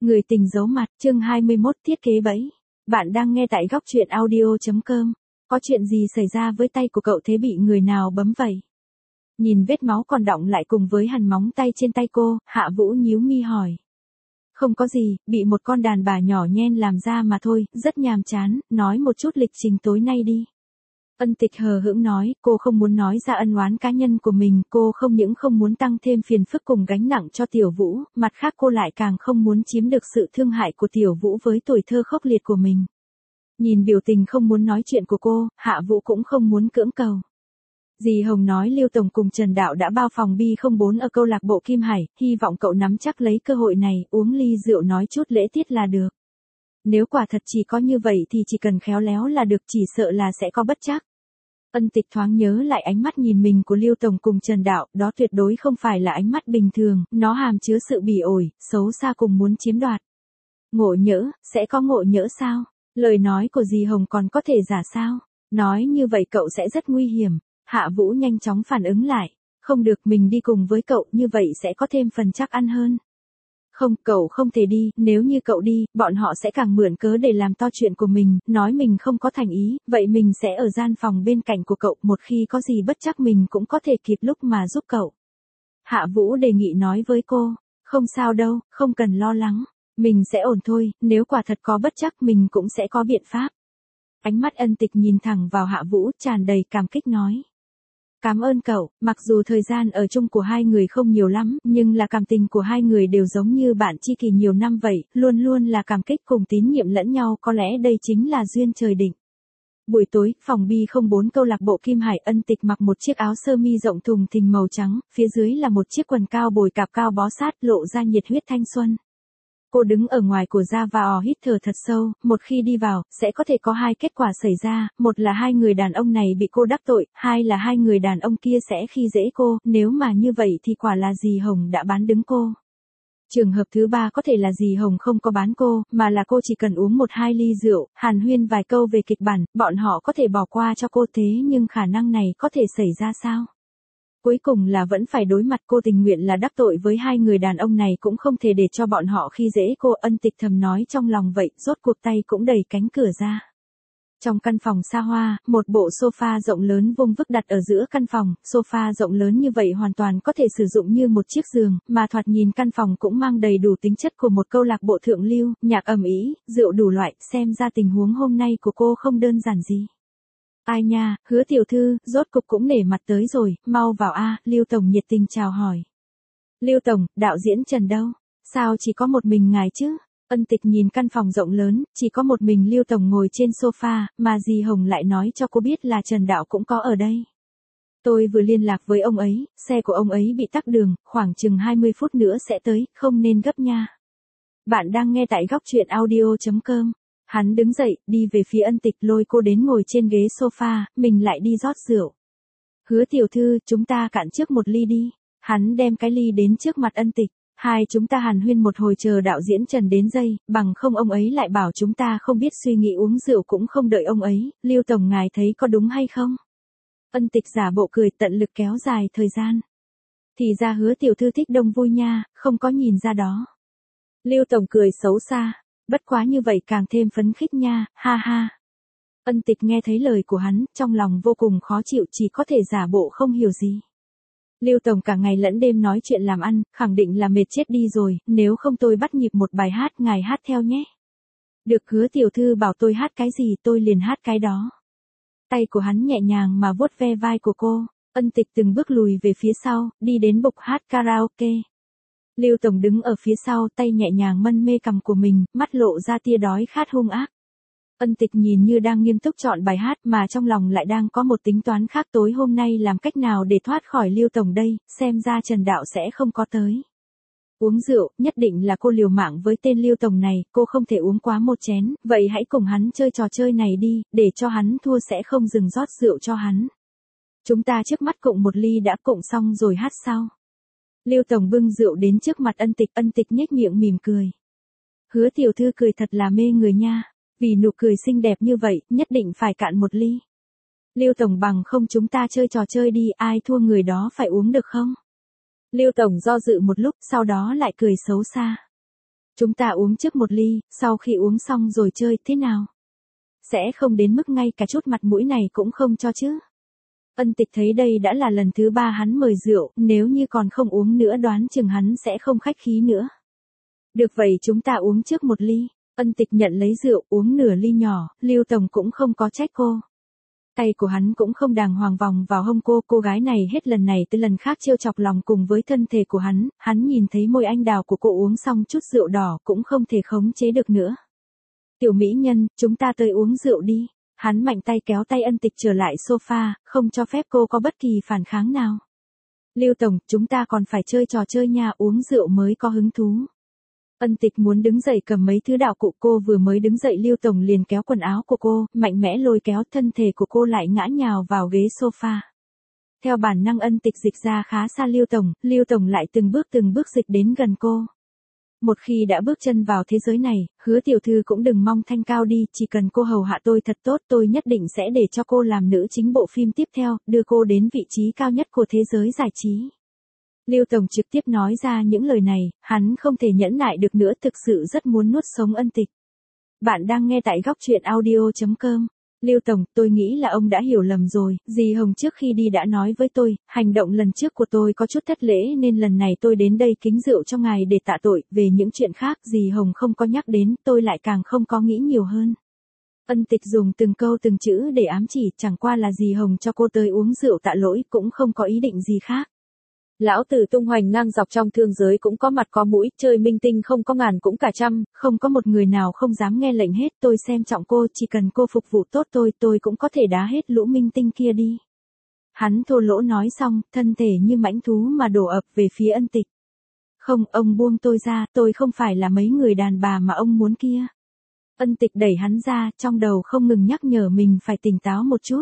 Người tình giấu mặt, chương 21 thiết kế bẫy. Bạn đang nghe tại góc truyện audio.com. Có chuyện gì xảy ra với tay của cậu thế, bị người nào bấm vậy? Nhìn vết máu còn đọng lại cùng với hằn móng tay trên tay cô, Hạ Vũ nhíu mi hỏi. Không có gì, bị một con đàn bà nhỏ nhen làm ra mà thôi, rất nhàm chán, nói một chút lịch trình tối nay đi. Ân Tịch hờ hững nói, cô không muốn nói ra ân oán cá nhân của mình, cô không những không muốn tăng thêm phiền phức cùng gánh nặng cho Tiểu Vũ, mặt khác cô lại càng không muốn chiếm được sự thương hại của Tiểu Vũ với tuổi thơ khốc liệt của mình. Nhìn biểu tình không muốn nói chuyện của cô, Hạ Vũ cũng không muốn cưỡng cầu. Dì Hồng nói Lưu Tổng cùng Trần Đạo đã bao phòng B04 ở câu lạc bộ Kim Hải, hy vọng cậu nắm chắc lấy cơ hội này, uống ly rượu nói chút lễ tiết là được. Nếu quả thật chỉ có như vậy thì chỉ cần khéo léo là được, chỉ sợ là sẽ có bất trắc. Ân Tịch thoáng nhớ lại ánh mắt nhìn mình của Lưu Tổng cùng Trần Đạo, đó tuyệt đối không phải là ánh mắt bình thường, nó hàm chứa sự bỉ ổi, xấu xa cùng muốn chiếm đoạt. Ngộ nhỡ, sẽ có ngộ nhỡ sao? Lời nói của dì Hồng còn có thể giả sao? Nói như vậy cậu sẽ rất nguy hiểm. Hạ Vũ nhanh chóng phản ứng lại. Không được, mình đi cùng với cậu, như vậy sẽ có thêm phần chắc ăn hơn. Không, cậu không thể đi, nếu như cậu đi, bọn họ sẽ càng mượn cớ để làm to chuyện của mình, nói mình không có thành ý, vậy mình sẽ ở gian phòng bên cạnh của cậu, một khi có gì bất chắc mình cũng có thể kịp lúc mà giúp cậu. Hạ Vũ đề nghị nói với cô, không sao đâu, không cần lo lắng, mình sẽ ổn thôi, nếu quả thật có bất chắc mình cũng sẽ có biện pháp. Ánh mắt Ân Tịch nhìn thẳng vào Hạ Vũ, tràn đầy cảm kích nói. Cảm ơn cậu, mặc dù thời gian ở chung của hai người không nhiều lắm, nhưng là cảm tình của hai người đều giống như bạn tri kỷ nhiều năm vậy, luôn luôn là cảm kích cùng tín nhiệm lẫn nhau, có lẽ đây chính là duyên trời định. Buổi tối, phòng B04 câu lạc bộ Kim Hải, Ân Tịch mặc một chiếc áo sơ mi rộng thùng thình màu trắng, phía dưới là một chiếc quần cao bồi cạp cao bó sát, lộ ra nhiệt huyết thanh xuân. Cô đứng ở ngoài của ra và hít thở thật sâu, một khi đi vào, sẽ có thể có hai kết quả xảy ra, một là hai người đàn ông này bị cô đắc tội, hai là hai người đàn ông kia sẽ khi dễ cô, nếu mà như vậy thì quả là dì Hồng đã bán đứng cô. Trường hợp thứ ba có thể là dì Hồng không có bán cô, mà là cô chỉ cần uống một hai ly rượu, hàn huyên vài câu về kịch bản, bọn họ có thể bỏ qua cho cô, thế nhưng khả năng này có thể xảy ra sao? Cuối cùng là vẫn phải đối mặt, cô tình nguyện là đắc tội với hai người đàn ông này cũng không thể để cho bọn họ khi dễ cô. Ân Tịch thầm nói trong lòng vậy, rốt cuộc tay cũng đẩy cánh cửa ra. Trong căn phòng xa hoa, một bộ sofa rộng lớn vung vức đặt ở giữa căn phòng, sofa rộng lớn như vậy hoàn toàn có thể sử dụng như một chiếc giường, mà thoạt nhìn căn phòng cũng mang đầy đủ tính chất của một câu lạc bộ thượng lưu, nhạc ầm ĩ, rượu đủ loại, xem ra tình huống hôm nay của cô không đơn giản gì. Ai nha, Hứa tiểu thư, rốt cục cũng nể mặt tới rồi, mau vào a. Lưu Tổng nhiệt tình chào hỏi. Lưu Tổng, đạo diễn Trần đâu? Sao chỉ có một mình ngài chứ? Ân Tịch nhìn căn phòng rộng lớn, chỉ có một mình Lưu Tổng ngồi trên sofa, mà dì Hồng lại nói cho cô biết là Trần Đạo cũng có ở đây. Tôi vừa liên lạc với ông ấy, xe của ông ấy bị tắc đường, khoảng chừng 20 phút nữa sẽ tới, không nên gấp nha. Bạn đang nghe tại góc truyện audio.com. Hắn đứng dậy, đi về phía Ân Tịch, lôi cô đến ngồi trên ghế sofa, mình lại đi rót rượu. Hứa tiểu thư, chúng ta cạn trước một ly đi. Hắn đem cái ly đến trước mặt Ân Tịch. Hai chúng ta hàn huyên một hồi chờ đạo diễn Trần đến giây, bằng không ông ấy lại bảo chúng ta không biết suy nghĩ uống rượu cũng không đợi ông ấy. Lưu Tổng ngài thấy có đúng hay không? Ân Tịch giả bộ cười, tận lực kéo dài thời gian. Thì ra Hứa tiểu thư thích đông vui nha, không có nhìn ra đó. Lưu Tổng cười xấu xa. Bất quá như vậy càng thêm phấn khích nha, ha ha. Ân Tịch nghe thấy lời của hắn, trong lòng vô cùng khó chịu, chỉ có thể giả bộ không hiểu gì. Lưu Tổng cả ngày lẫn đêm nói chuyện làm ăn, khẳng định là mệt chết đi rồi, nếu không tôi bắt nhịp một bài hát, ngài hát theo nhé. Được, Hứa tiểu thư bảo tôi hát cái gì tôi liền hát cái đó. Tay của hắn nhẹ nhàng mà vuốt ve vai của cô, Ân Tịch từng bước lùi về phía sau, đi đến bục hát karaoke. Lưu Tổng đứng ở phía sau, tay nhẹ nhàng mân mê cằm của mình, mắt lộ ra tia đói khát hung ác. Ân Tịch nhìn như đang nghiêm túc chọn bài hát mà trong lòng lại đang có một tính toán khác, tối hôm nay làm cách nào để thoát khỏi Lưu Tổng đây, xem ra Trần Đạo sẽ không có tới. Uống rượu, nhất định là cô liều mạng với tên Lưu Tổng này, cô không thể uống quá một chén, vậy hãy cùng hắn chơi trò chơi này đi, để cho hắn thua sẽ không dừng rót rượu cho hắn. Chúng ta trước mắt cụng một ly đã cụng xong rồi hát sau. Lưu Tổng bưng rượu đến trước mặt Ân Tịch nhếch miệng mỉm cười. Hứa tiểu thư cười thật là mê người nha, vì nụ cười xinh đẹp như vậy, nhất định phải cạn một ly. Lưu Tổng bằng không chúng ta chơi trò chơi đi, ai thua người đó phải uống được không? Lưu Tổng do dự một lúc, sau đó lại cười xấu xa. Chúng ta uống trước một ly, sau khi uống xong rồi chơi thế nào? Sẽ không đến mức ngay cả chút mặt mũi này cũng không cho chứ. Ân Tịch thấy đây đã là lần thứ 3 hắn mời rượu, nếu như còn không uống nữa đoán chừng hắn sẽ không khách khí nữa. Được vậy chúng ta uống trước một ly. Ân Tịch nhận lấy rượu uống nửa ly nhỏ, Lưu Tổng cũng không có trách cô. Tay của hắn cũng không đàng hoàng vòng vào hông cô gái này hết lần này tới lần khác trêu chọc lòng cùng với thân thể của hắn nhìn thấy môi anh đào của cô uống xong chút rượu đỏ cũng không thể khống chế được nữa. Tiểu mỹ nhân, chúng ta tới uống rượu đi. Hắn mạnh tay kéo tay Ân Tịch trở lại sofa, không cho phép cô có bất kỳ phản kháng nào. Lưu Tổng, chúng ta còn phải chơi trò chơi nha, uống rượu mới có hứng thú. Ân Tịch muốn đứng dậy cầm mấy thứ đạo cụ, cô vừa mới đứng dậy Lưu Tổng liền kéo quần áo của cô, mạnh mẽ lôi kéo thân thể của cô lại ngã nhào vào ghế sofa. Theo bản năng Ân Tịch dịch ra khá xa Lưu Tổng lại từng bước dịch đến gần cô. Một khi đã bước chân vào thế giới này, Hứa tiểu thư cũng đừng mong thanh cao đi, chỉ cần cô hầu hạ tôi thật tốt tôi nhất định sẽ để cho cô làm nữ chính bộ phim tiếp theo, đưa cô đến vị trí cao nhất của thế giới giải trí. Lưu Tổng trực tiếp nói ra những lời này, hắn không thể nhẫn nại được nữa, thực sự rất muốn nuốt sống Ân Tịch. Bạn đang nghe tại góc truyện audio.com. Lưu Tổng, tôi nghĩ là ông đã hiểu lầm rồi, dì Hồng trước khi đi đã nói với tôi, hành động lần trước của tôi có chút thất lễ nên lần này tôi đến đây kính rượu cho ngài để tạ tội, về những chuyện khác dì Hồng không có nhắc đến, tôi lại càng không có nghĩ nhiều hơn. Ân Tịch dùng từng câu từng chữ để ám chỉ, chẳng qua là dì Hồng cho cô tới uống rượu tạ lỗi, cũng không có ý định gì khác. Lão tử tung hoành ngang dọc trong thương giới cũng có mặt có mũi, chơi minh tinh không có ngàn cũng cả trăm, không có một người nào không dám nghe lệnh hết, tôi xem trọng cô, chỉ cần cô phục vụ tốt tôi cũng có thể đá hết lũ minh tinh kia đi. Hắn thô lỗ nói xong, thân thể như mãnh thú mà đổ ập về phía Ân Tịch. Không, ông buông tôi ra, tôi không phải là mấy người đàn bà mà ông muốn kia. Ân Tịch đẩy hắn ra, trong đầu không ngừng nhắc nhở mình phải tỉnh táo một chút.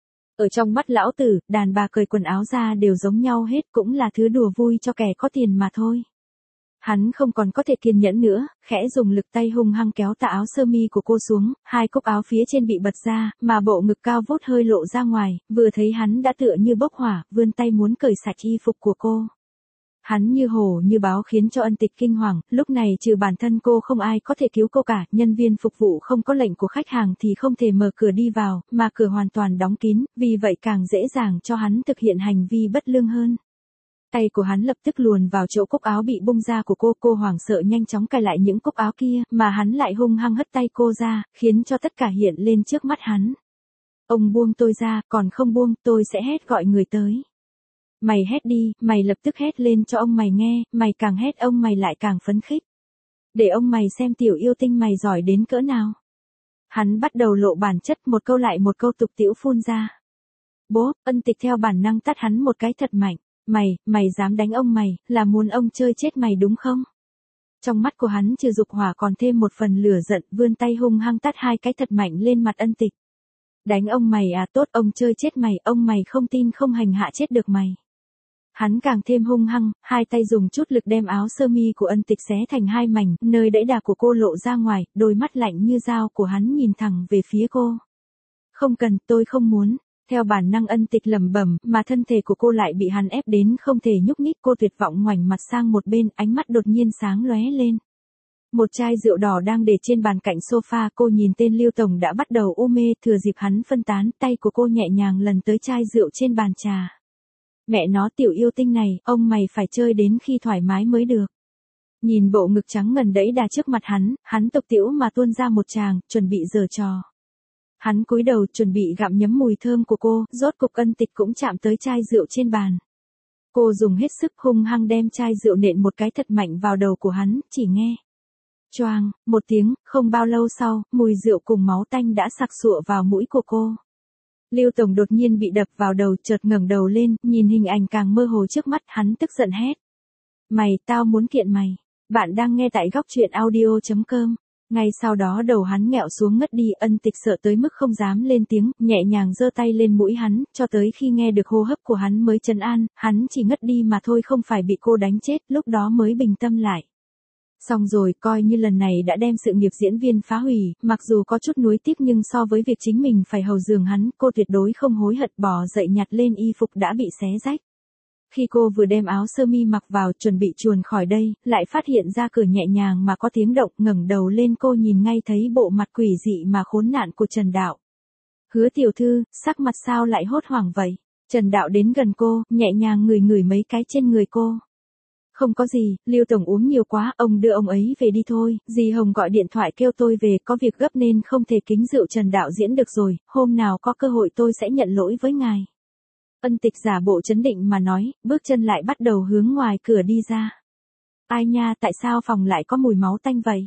Ở trong mắt lão tử, đàn bà cởi quần áo ra đều giống nhau hết, cũng là thứ đùa vui cho kẻ có tiền mà thôi. Hắn không còn có thể kiên nhẫn nữa, khẽ dùng lực tay hung hăng kéo tà áo sơ mi của cô xuống, hai cúc áo phía trên bị bật ra, mà bộ ngực cao vút hơi lộ ra ngoài, vừa thấy hắn đã tựa như bốc hỏa, vươn tay muốn cởi sạch y phục của cô. Hắn như hổ như báo khiến cho Ân Tịch kinh hoàng, lúc này trừ bản thân cô không ai có thể cứu cô cả, nhân viên phục vụ không có lệnh của khách hàng thì không thể mở cửa đi vào, mà cửa hoàn toàn đóng kín, vì vậy càng dễ dàng cho hắn thực hiện hành vi bất lương hơn. Tay của hắn lập tức luồn vào chỗ cúc áo bị bung ra của cô hoảng sợ nhanh chóng cài lại những cúc áo kia, mà hắn lại hung hăng hất tay cô ra, khiến cho tất cả hiện lên trước mắt hắn. Ông buông tôi ra, còn không buông, tôi sẽ hét gọi người tới. Mày hét đi, mày lập tức hét lên cho ông mày nghe, mày càng hét ông mày lại càng phấn khích. Để ông mày xem tiểu yêu tinh mày giỏi đến cỡ nào. Hắn bắt đầu lộ bản chất, một câu lại một câu tục tĩu phun ra. Bố, Ân Tịch theo bản năng tát hắn một cái thật mạnh. Mày dám đánh ông mày, là muốn ông chơi chết mày đúng không? Trong mắt của hắn trừ dục hỏa còn thêm một phần lửa giận, vươn tay hung hăng tát hai cái thật mạnh lên mặt Ân Tịch. Đánh ông mày à, tốt, ông chơi chết mày, ông mày không tin không hành hạ chết được mày. Hắn càng thêm hung hăng, hai tay dùng chút lực đem áo sơ mi của Ân Tịch xé thành hai mảnh, nơi đẫy đà của cô lộ ra ngoài, đôi mắt lạnh như dao của hắn nhìn thẳng về phía cô. Không cần, tôi không muốn. Theo bản năng Ân Tịch lẩm bẩm, mà thân thể của cô lại bị hắn ép đến không thể nhúc nhích, cô tuyệt vọng ngoảnh mặt sang một bên, ánh mắt đột nhiên sáng lóe lên. Một chai rượu đỏ đang để trên bàn cạnh sofa, cô nhìn tên Lưu Tổng đã bắt đầu u mê, thừa dịp hắn phân tán, tay của cô nhẹ nhàng lần tới chai rượu trên bàn trà. Mẹ nó, tiểu yêu tinh này, ông mày phải chơi đến khi thoải mái mới được. Nhìn bộ ngực trắng ngần đẫy đà trước mặt hắn tục tĩu mà tuôn ra một tràng, chuẩn bị giở trò. Hắn cúi đầu chuẩn bị gặm nhấm mùi thơm của cô, rốt cục Ân Tịch cũng chạm tới chai rượu trên bàn. Cô dùng hết sức hung hăng đem chai rượu nện một cái thật mạnh vào đầu của hắn, chỉ nghe. Choang, một tiếng, không bao lâu sau, mùi rượu cùng máu tanh đã sặc sụa vào mũi của cô. Lưu Tổng đột nhiên bị đập vào đầu, chợt ngẩng đầu lên, nhìn hình ảnh càng mơ hồ trước mắt, hắn tức giận hét. Tao muốn kiện mày. Bạn đang nghe tại góc truyện audio.com. Ngay sau đó đầu hắn nghẹo xuống ngất đi, Ân Tịch sợ tới mức không dám lên tiếng, nhẹ nhàng giơ tay lên mũi hắn, cho tới khi nghe được hô hấp của hắn mới trấn an, hắn chỉ ngất đi mà thôi không phải bị cô đánh chết, lúc đó mới bình tâm lại. Xong rồi, coi như lần này đã đem sự nghiệp diễn viên phá hủy, mặc dù có chút nuối tiếc nhưng so với việc chính mình phải hầu giường hắn, cô tuyệt đối không hối hận, bỏ dậy nhặt lên y phục đã bị xé rách. Khi cô vừa đem áo sơ mi mặc vào chuẩn bị chuồn khỏi đây, lại phát hiện ra cửa nhẹ nhàng mà có tiếng động, ngẩng đầu lên cô nhìn ngay thấy bộ mặt quỷ dị mà khốn nạn của Trần Đạo. Hứa tiểu thư, sắc mặt sao lại hốt hoảng vậy? Trần Đạo đến gần cô, nhẹ nhàng ngửi ngửi mấy cái trên người cô. Không có gì, Lưu Tổng uống nhiều quá, ông đưa ông ấy về đi thôi, dì Hồng gọi điện thoại kêu tôi về, có việc gấp nên không thể kính rượu Trần Đạo Diễn được rồi, hôm nào có cơ hội tôi sẽ nhận lỗi với ngài. Ân Tịch giả bộ trấn định mà nói, bước chân lại bắt đầu hướng ngoài cửa đi ra. Ai nha, tại sao phòng lại có mùi máu tanh vậy?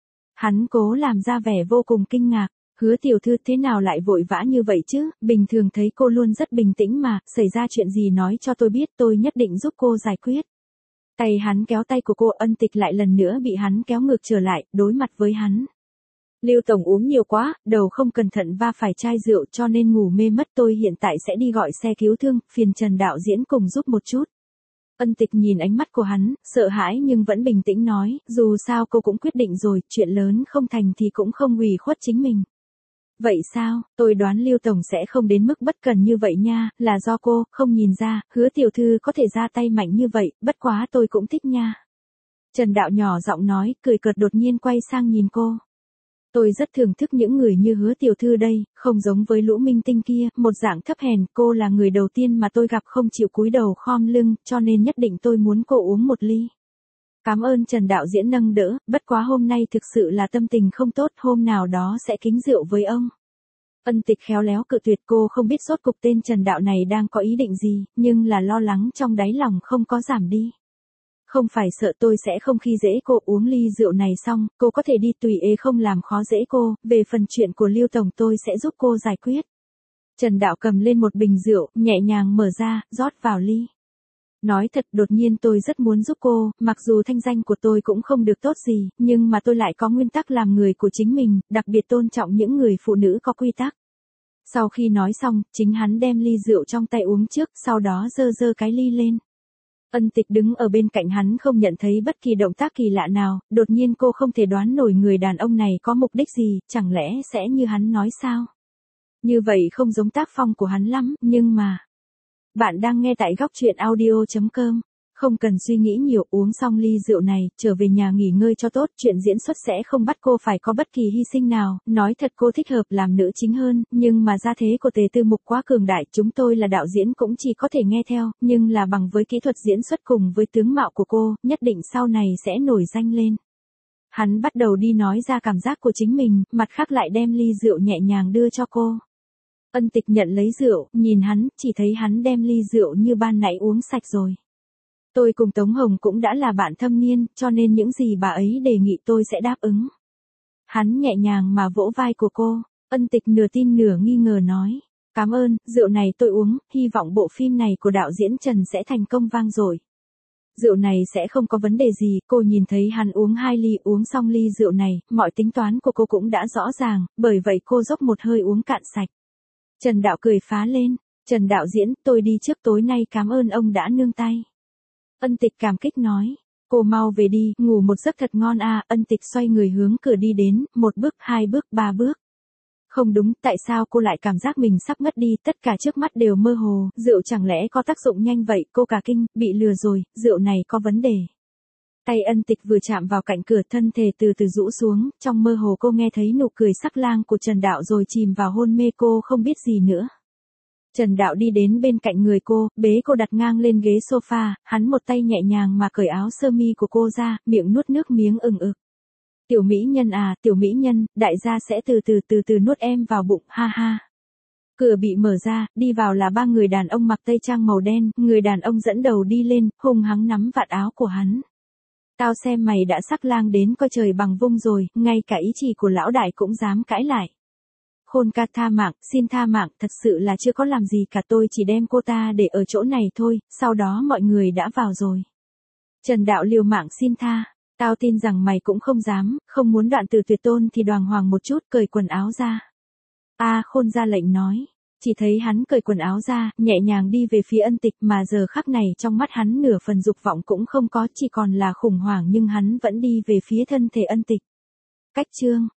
Hắn cố làm ra vẻ vô cùng kinh ngạc. Hứa tiểu thư thế nào lại vội vã như vậy chứ, bình thường thấy cô luôn rất bình tĩnh mà, xảy ra chuyện gì nói cho tôi biết, tôi nhất định giúp cô giải quyết. Tay hắn kéo tay của cô, Ân Tịch lại lần nữa bị hắn kéo ngược trở lại, đối mặt với hắn. Lưu Tổng uống nhiều quá, đầu không cẩn thận va phải chai rượu cho nên ngủ mê mất, tôi hiện tại sẽ đi gọi xe cứu thương, phiền Trần Đạo Diễn cùng giúp một chút. Ân Tịch nhìn ánh mắt của hắn, sợ hãi nhưng vẫn bình tĩnh nói, dù sao cô cũng quyết định rồi, chuyện lớn không thành thì cũng không ủy khuất chính mình. Vậy sao, tôi đoán Lưu Tổng sẽ không đến mức bất cần như vậy nha, là do cô, không nhìn ra, Hứa tiểu thư có thể ra tay mạnh như vậy, bất quá tôi cũng thích nha. Trần Đạo nhỏ giọng nói, cười cợt đột nhiên quay sang nhìn cô. Tôi rất thưởng thức những người như Hứa tiểu thư đây, không giống với lũ minh tinh kia, một dạng thấp hèn, cô là người đầu tiên mà tôi gặp không chịu cúi đầu khom lưng, cho nên nhất định tôi muốn cô uống một ly. Cảm ơn Trần Đạo Diễn nâng đỡ, bất quá hôm nay thực sự là tâm tình không tốt, hôm nào đó sẽ kính rượu với ông. Ân Tịch khéo léo cự tuyệt, cô không biết sốt cục tên Trần Đạo này đang có ý định gì, nhưng là lo lắng trong đáy lòng không có giảm đi. Không phải sợ tôi sẽ không khi dễ cô, uống ly rượu này xong, cô có thể đi tùy ý không làm khó dễ cô, về phần chuyện của Lưu Tổng tôi sẽ giúp cô giải quyết. Trần Đạo cầm lên một bình rượu, nhẹ nhàng mở ra, rót vào ly. Nói thật, đột nhiên tôi rất muốn giúp cô, mặc dù thanh danh của tôi cũng không được tốt gì, nhưng mà tôi lại có nguyên tắc làm người của chính mình, đặc biệt tôn trọng những người phụ nữ có quy tắc. Sau khi nói xong, chính hắn đem ly rượu trong tay uống trước, sau đó giơ giơ cái ly lên. Ân Tịch đứng ở bên cạnh hắn không nhận thấy bất kỳ động tác kỳ lạ nào, đột nhiên cô không thể đoán nổi người đàn ông này có mục đích gì, chẳng lẽ sẽ như hắn nói sao? Như vậy không giống tác phong của hắn lắm, nhưng mà... Bạn đang nghe tại góc truyện audio.com. Không cần suy nghĩ nhiều, uống xong ly rượu này, trở về nhà nghỉ ngơi cho tốt, chuyện diễn xuất sẽ không bắt cô phải có bất kỳ hy sinh nào, nói thật cô thích hợp làm nữ chính hơn, nhưng mà gia thế của Tề Tư Mục quá cường đại, chúng tôi là đạo diễn cũng chỉ có thể nghe theo, nhưng là bằng với kỹ thuật diễn xuất cùng với tướng mạo của cô, nhất định sau này sẽ nổi danh lên. Hắn bắt đầu đi nói ra cảm giác của chính mình, mặt khác lại đem ly rượu nhẹ nhàng đưa cho cô. Ân Tịch nhận lấy rượu, nhìn hắn, chỉ thấy hắn đem ly rượu như ban nãy uống sạch rồi. Tôi cùng Tống Hồng cũng đã là bạn thâm niên, cho nên những gì bà ấy đề nghị tôi sẽ đáp ứng. Hắn nhẹ nhàng mà vỗ vai của cô, Ân Tịch nửa tin nửa nghi ngờ nói. Cảm ơn, rượu này tôi uống, hy vọng bộ phim này của đạo diễn Trần sẽ thành công vang dội. Rượu này sẽ không có vấn đề gì, cô nhìn thấy hắn uống 2 ly, uống xong ly rượu này, mọi tính toán của cô cũng đã rõ ràng, bởi vậy cô dốc một hơi uống cạn sạch. Trần Đạo cười phá lên, Trần Đạo Diễn, tôi đi trước, tối nay cảm ơn ông đã nương tay. Ân Tịch cảm kích nói, cô mau về đi, ngủ một giấc thật ngon à, Ân Tịch xoay người hướng cửa đi đến, 1 bước, 2 bước, 3 bước. Không đúng, tại sao cô lại cảm giác mình sắp ngất đi, tất cả trước mắt đều mơ hồ, rượu chẳng lẽ có tác dụng nhanh vậy, cô cả kinh, bị lừa rồi, rượu này có vấn đề. Tay Ân Tịch vừa chạm vào cạnh cửa, thân thể từ từ rũ xuống, trong mơ hồ cô nghe thấy nụ cười sắc lang của Trần Đạo rồi chìm vào hôn mê, cô không biết gì nữa. Trần Đạo đi đến bên cạnh người cô, bế cô đặt ngang lên ghế sofa, hắn một tay nhẹ nhàng mà cởi áo sơ mi của cô ra, miệng nuốt nước miếng ừng ực. Tiểu mỹ nhân à, tiểu mỹ nhân, đại gia sẽ từ từ nuốt em vào bụng, ha ha. Cửa bị mở ra, đi vào là 3 người đàn ông mặc tây trang màu đen, người đàn ông dẫn đầu đi lên, hung hăng nắm vạt áo của hắn. Tao xem mày đã sắc lang đến coi trời bằng vung rồi, ngay cả ý chỉ của lão đại cũng dám cãi lại. Khôn ca tha mạng, xin tha mạng, thật sự là chưa có làm gì cả, tôi chỉ đem cô ta để ở chỗ này thôi, sau đó mọi người đã vào rồi. Trần Đạo liều mạng xin tha, tao tin rằng mày cũng không dám, không muốn đoạn từ tuyệt tôn thì đoàng hoàng một chút, cởi quần áo ra. Khôn ra lệnh nói. Chỉ thấy hắn cởi quần áo ra, nhẹ nhàng đi về phía Ân Tịch, mà giờ khắc này trong mắt hắn nửa phần dục vọng cũng không có, chỉ còn là khủng hoảng, nhưng hắn vẫn đi về phía thân thể Ân Tịch. Cách chương